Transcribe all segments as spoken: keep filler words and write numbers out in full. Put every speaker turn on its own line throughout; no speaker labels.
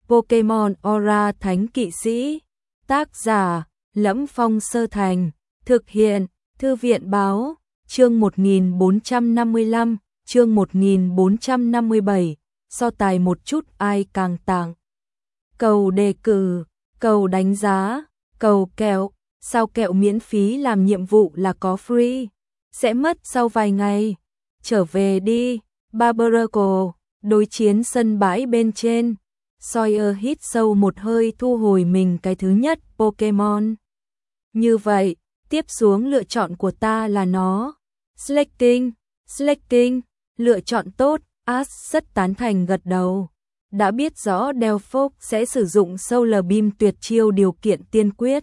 Pokemon Aura Thánh Kỵ Sĩ. Tác giả: Lẫm Phong Sơ Thành. Thực hiện: Thư viện báo. Chương một nghìn bốn trăm năm mươi lăm, chương một nghìn bốn trăm năm mươi bảy, so tài một chút ai càng tàng. Cầu đề cử, cầu đánh giá, cầu kẹo, sao kẹo miễn phí làm nhiệm vụ là có free, sẽ mất sau vài ngày. Trở về đi, Barbaracle, đối chiến sân bãi bên trên. Sawyer hít sâu một hơi thu hồi mình cái thứ nhất Pokemon. Như vậy, tiếp xuống lựa chọn của ta là nó. Slaking, Slaking, lựa chọn tốt, Ash rất tán thành gật đầu. Đã biết rõ Delphox sẽ sử dụng Solar Beam tuyệt chiêu điều kiện tiên quyết.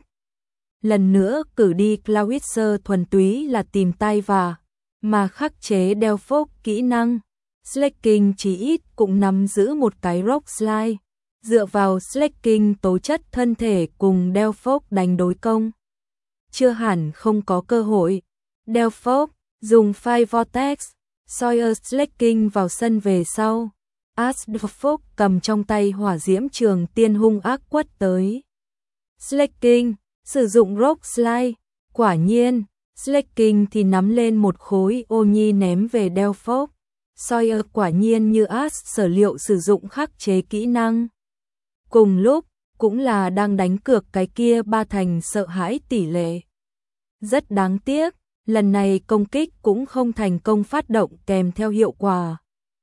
Lần nữa cử đi Clawitzer thuần túy là tìm tay và mà khắc chế Delphox kỹ năng. Slaking chỉ ít cũng nắm giữ một cái Rock Slide. Dựa vào Slaking tố chất thân thể cùng Delphox đánh đối công, chưa hẳn không có cơ hội. Delphox dùng Fire Vortex, Sawyer Slaking vào sân về sau. Ash Delphox cầm trong tay hỏa diễm trường tiên hung ác quất tới. Slaking sử dụng Rock Slide, quả nhiên, Slaking thì nắm lên một khối ô nhi ném về Delphox. Sawyer quả nhiên như Ash sở liệu sử dụng khắc chế kỹ năng. Cùng lúc, cũng là đang đánh cược cái kia ba thành sợ hãi tỷ lệ. Rất đáng tiếc, lần này công kích cũng không thành công phát động kèm theo hiệu quả.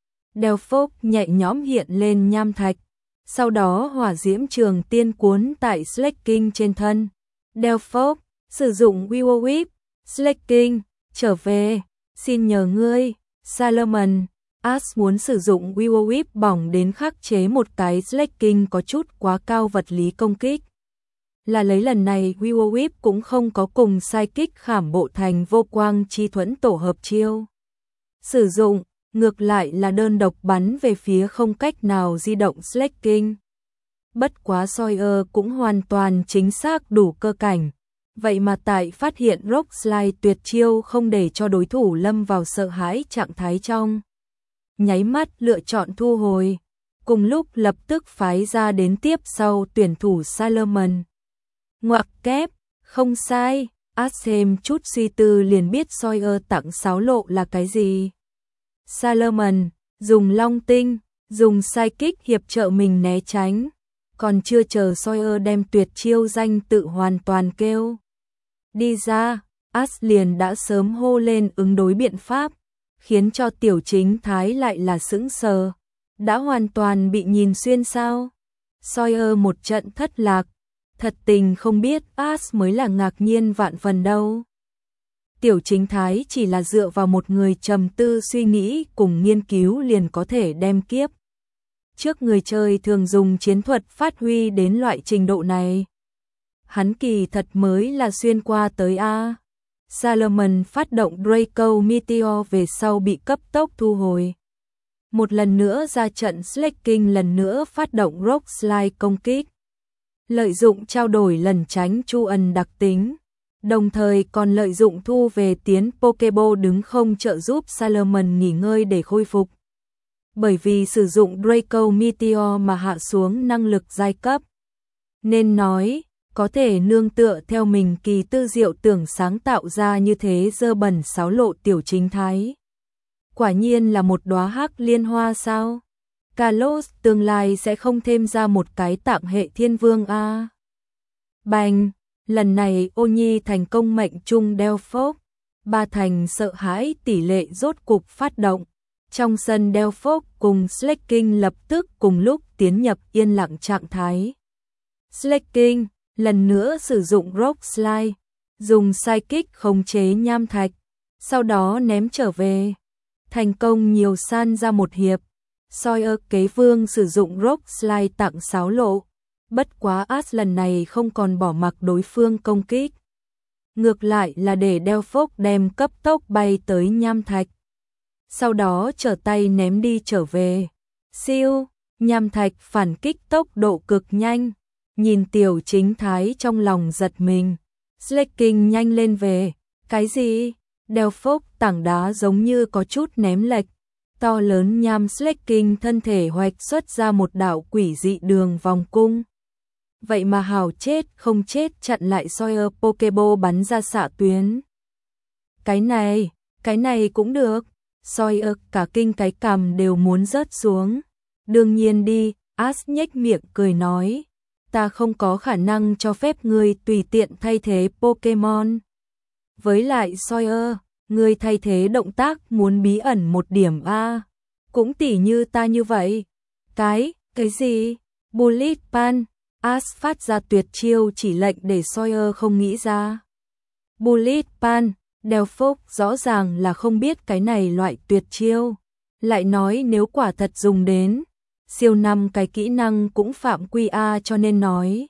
Delphox nhẹ nhõm hiện lên nham thạch, sau đó hỏa diễm trường tiên cuốn tại Slaking trên thân. Delphox sử dụng Will Whip, Slaking, trở về, xin nhờ ngươi, Salomon. Ash muốn sử dụng Will Whip bỏng đến khắc chế một cái Slaking có chút quá cao vật lý công kích. Là lấy lần này Will Whip cũng không có cùng Psychic khảm bộ thành vô quang chi thuẫn tổ hợp chiêu. Sử dụng, ngược lại là đơn độc bắn về phía không cách nào di động Slaking. Bất quá Sawyer cũng hoàn toàn chính xác đủ cơ cảnh. Vậy mà tại phát hiện Rock Slide tuyệt chiêu không để cho đối thủ lâm vào sợ hãi trạng thái trong. Nháy mắt lựa chọn thu hồi. Cùng lúc lập tức phái ra đến tiếp sau tuyển thủ Salomon. Ngoặc kép, không sai, Ash thêm chút suy tư liền biết Sawyer tặng sáo lộ là cái gì. Salomon, dùng long tinh, dùng Psychic hiệp trợ mình né tránh. Còn chưa chờ Sawyer đem tuyệt chiêu danh tự hoàn toàn kêu đi ra, Ash liền đã sớm hô lên ứng đối biện pháp, khiến cho tiểu chính thái lại là sững sờ. Đã hoàn toàn bị nhìn xuyên sao? Sawyer một trận thất lạc, thật tình không biết Ash mới là ngạc nhiên vạn phần đâu. Tiểu chính thái chỉ là dựa vào một người trầm tư suy nghĩ cùng nghiên cứu liền có thể đem kiếp trước người chơi thường dùng chiến thuật phát huy đến loại trình độ này. Hắn kỳ thật mới là xuyên qua tới A. Salomon phát động Draco Meteor về sau bị cấp tốc thu hồi. Một lần nữa ra trận Slaking lần nữa phát động Rock Slide công kích. Lợi dụng trao đổi lần tránh Chu ẩn đặc tính. Đồng thời còn lợi dụng thu về tiến Pokeball đứng không trợ giúp Salomon nghỉ ngơi để khôi phục. Bởi vì sử dụng Draco Meteor mà hạ xuống năng lực giai cấp. Nên nói, có thể nương tựa theo mình kỳ tư diệu tưởng sáng tạo ra như thế dơ bẩn sáo lộ tiểu chính thái. Quả nhiên là một đóa hắc liên hoa sao? Kalos tương lai sẽ không thêm ra một cái tạm hệ thiên vương a. Bành, lần này Ô Nhi thành công mệnh trung Delphox. Ba thành sợ hãi tỷ lệ rốt cục phát động. Trong sân Delphox cùng Slaking lập tức cùng lúc tiến nhập yên lặng trạng thái. Slaking lần nữa sử dụng Rock Slide, dùng Psychic khống chế nham thạch, sau đó ném trở về. Thành công nhiều san ra một hiệp. Sawyer kế vương sử dụng Rock Slide tặng sáo lộ. Bất quá Ash lần này không còn bỏ mặc đối phương công kích. Ngược lại là để Delphox đem cấp tốc bay tới nham thạch. Sau đó trở tay ném đi trở về. Siêu, nham thạch phản kích tốc độ cực nhanh. Nhìn tiểu chính thái trong lòng giật mình. Slaking nhanh lên về. Cái gì? Delphox tảng đá giống như có chút ném lệch. To lớn nham Slaking thân thể hoạch xuất ra một đạo quỷ dị đường vòng cung. Vậy mà hào chết không chết chặn lại Sawyer Pokeball bắn ra xạ tuyến. Cái này, cái này cũng được. Sawyer cả kinh cái cằm đều muốn rớt xuống. Đương nhiên đi, Ash nhếch miệng cười nói. Ta không có khả năng cho phép ngươi tùy tiện thay thế Pokemon. Với lại Sawyer, ngươi thay thế động tác muốn bí ẩn một điểm a. Cũng tỉ như ta như vậy. Cái, cái gì? Bullet Pan. Ash phát ra tuyệt chiêu chỉ lệnh để Sawyer không nghĩ ra. Bullet Pan, Delphos rõ ràng là không biết cái này loại tuyệt chiêu. Lại nói nếu quả thật dùng đến, siêu năm cái kỹ năng cũng phạm quy A cho nên nói.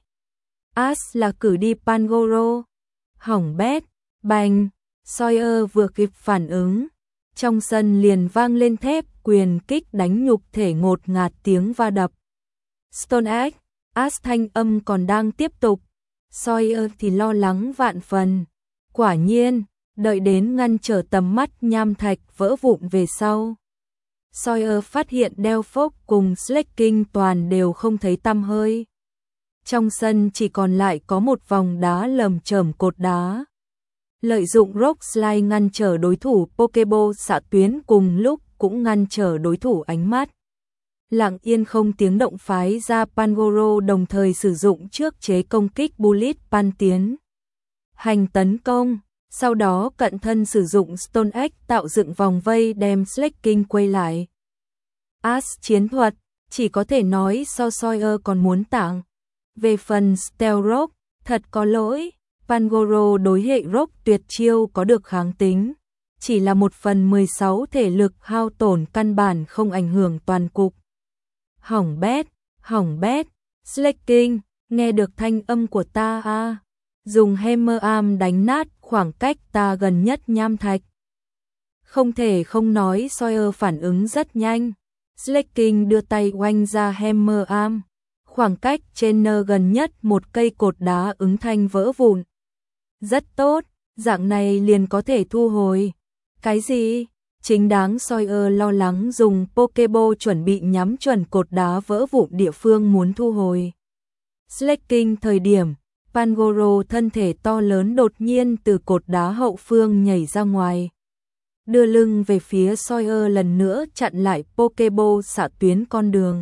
Ash là cử đi Pangoro. Hỏng bét, bành, Sawyer vừa kịp phản ứng. Trong sân liền vang lên thép quyền kích đánh nhục thể ngột ngạt tiếng va đập. Stone Axe, Ash thanh âm còn đang tiếp tục. Sawyer thì lo lắng vạn phần. Quả nhiên, đợi đến ngăn trở tầm mắt nham thạch vỡ vụn về sau. Sawyer phát hiện Delphos cùng Slaking toàn đều không thấy tăm hơi. Trong sân chỉ còn lại có một vòng đá lởm chởm cột đá. Lợi dụng Rock Slide ngăn trở đối thủ Pokeball xạ tuyến cùng lúc cũng ngăn trở đối thủ ánh mắt. Lặng yên không tiếng động phái ra Pangoro đồng thời sử dụng trước chế công kích Bullet Pan tiến hành tấn công. Sau đó cận thân sử dụng Stone Axe tạo dựng vòng vây đem Slaking quay lại. Ash chiến thuật, chỉ có thể nói so Sawyer còn muốn tặng. Về phần Stealth Rock, thật có lỗi, Pangoro đối hệ Rock tuyệt chiêu có được kháng tính. Chỉ là một phần mười sáu thể lực hao tổn căn bản không ảnh hưởng toàn cục. Hỏng bét, hỏng bét, Slaking, nghe được thanh âm của ta à. Dùng Hammer Arm đánh nát khoảng cách ta gần nhất nham thạch. Không thể không nói Sawyer phản ứng rất nhanh. Slaking đưa tay oanh ra Hammer Arm. Khoảng cách trên nơ gần nhất một cây cột đá ứng thanh vỡ vụn. Rất tốt, dạng này liền có thể thu hồi. Cái gì? Chính đáng Sawyer lo lắng dùng Pokeball chuẩn bị nhắm chuẩn cột đá vỡ vụn địa phương muốn thu hồi. Slaking thời điểm Pangoro thân thể to lớn đột nhiên từ cột đá hậu phương nhảy ra ngoài. Đưa lưng về phía Sawyer lần nữa chặn lại Pokeball xạ tuyến con đường.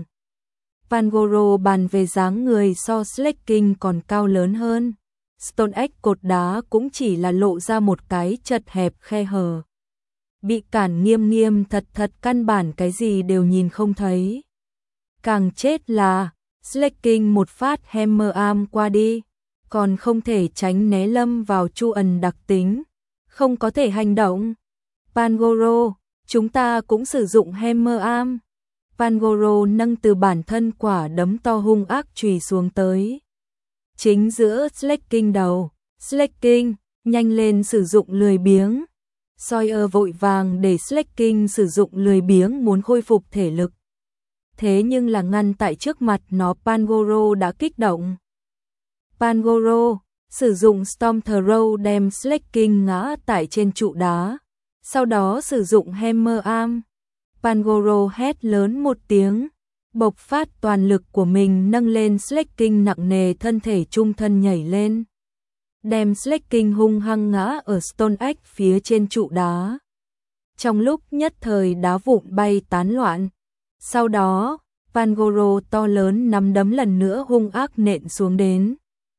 Pangoro bàn về dáng người so Slaking còn cao lớn hơn. Stone Axe cột đá cũng chỉ là lộ ra một cái chật hẹp khe hở. Bị cản nghiêm nghiêm thật thật căn bản cái gì đều nhìn không thấy. Càng chết là Slaking một phát Hammer Arm qua đi. Còn không thể tránh né lâm vào chu ẩn đặc tính. Không có thể hành động. Pangoro, chúng ta cũng sử dụng Hammer Arm. Pangoro nâng từ bản thân quả đấm to hung ác chùy xuống tới. Chính giữa Slaking đầu. Slaking, nhanh lên sử dụng lười biếng. Sawyer vội vàng để Slaking sử dụng lười biếng muốn khôi phục thể lực. Thế nhưng là ngăn tại trước mặt nó Pangoro đã kích động. Pangoro, sử dụng Storm Throw đem Slaking ngã tại trên trụ đá. Sau đó sử dụng Hammer Arm. Pangoro hét lớn một tiếng. Bộc phát toàn lực của mình nâng lên Slaking nặng nề thân thể trung thân nhảy lên. Đem Slaking hung hăng ngã ở Stone Axe phía trên trụ đá. Trong lúc nhất thời đá vụn bay tán loạn. Sau đó, Pangoro to lớn nắm đấm lần nữa hung ác nện xuống đến.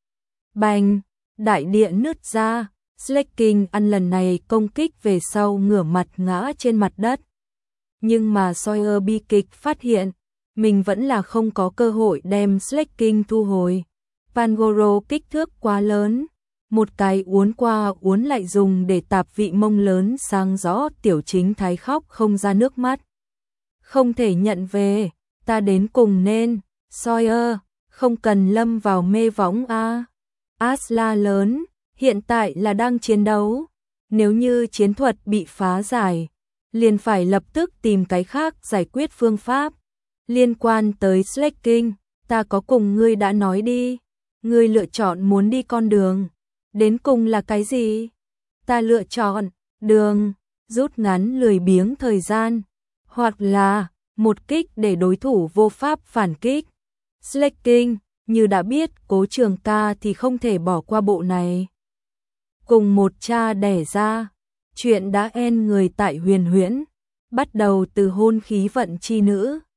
Bành, đại địa nứt ra, Slaking ăn lần này công kích về sau ngửa mặt ngã trên mặt đất. Nhưng mà Sawyer bi kịch phát hiện, mình vẫn là không có cơ hội đem Slaking thu hồi. Pangoro kích thước quá lớn, một cái uốn qua uốn lại dùng để tạp vị mông lớn sang rõ tiểu chính thái khóc không ra nước mắt. Không thể nhận về, ta đến cùng nên, Sawyer, không cần lâm vào mê võng a. Ash la lớn, hiện tại là đang chiến đấu. Nếu như chiến thuật bị phá giải, liền phải lập tức tìm cái khác giải quyết phương pháp. Liên quan tới Slaking, ta có cùng ngươi đã nói đi. Ngươi lựa chọn muốn đi con đường. Đến cùng là cái gì? Ta lựa chọn đường, rút ngắn lười biếng thời gian. hoặc là một kích để đối thủ vô pháp phản kích. Slaking, như đã biết Cố Trường Ca thì không thể bỏ qua bộ này. Cùng một cha đẻ ra, chuyện đã en người tại Huyền Huyễn, bắt đầu từ hôn khí vận chi nữ,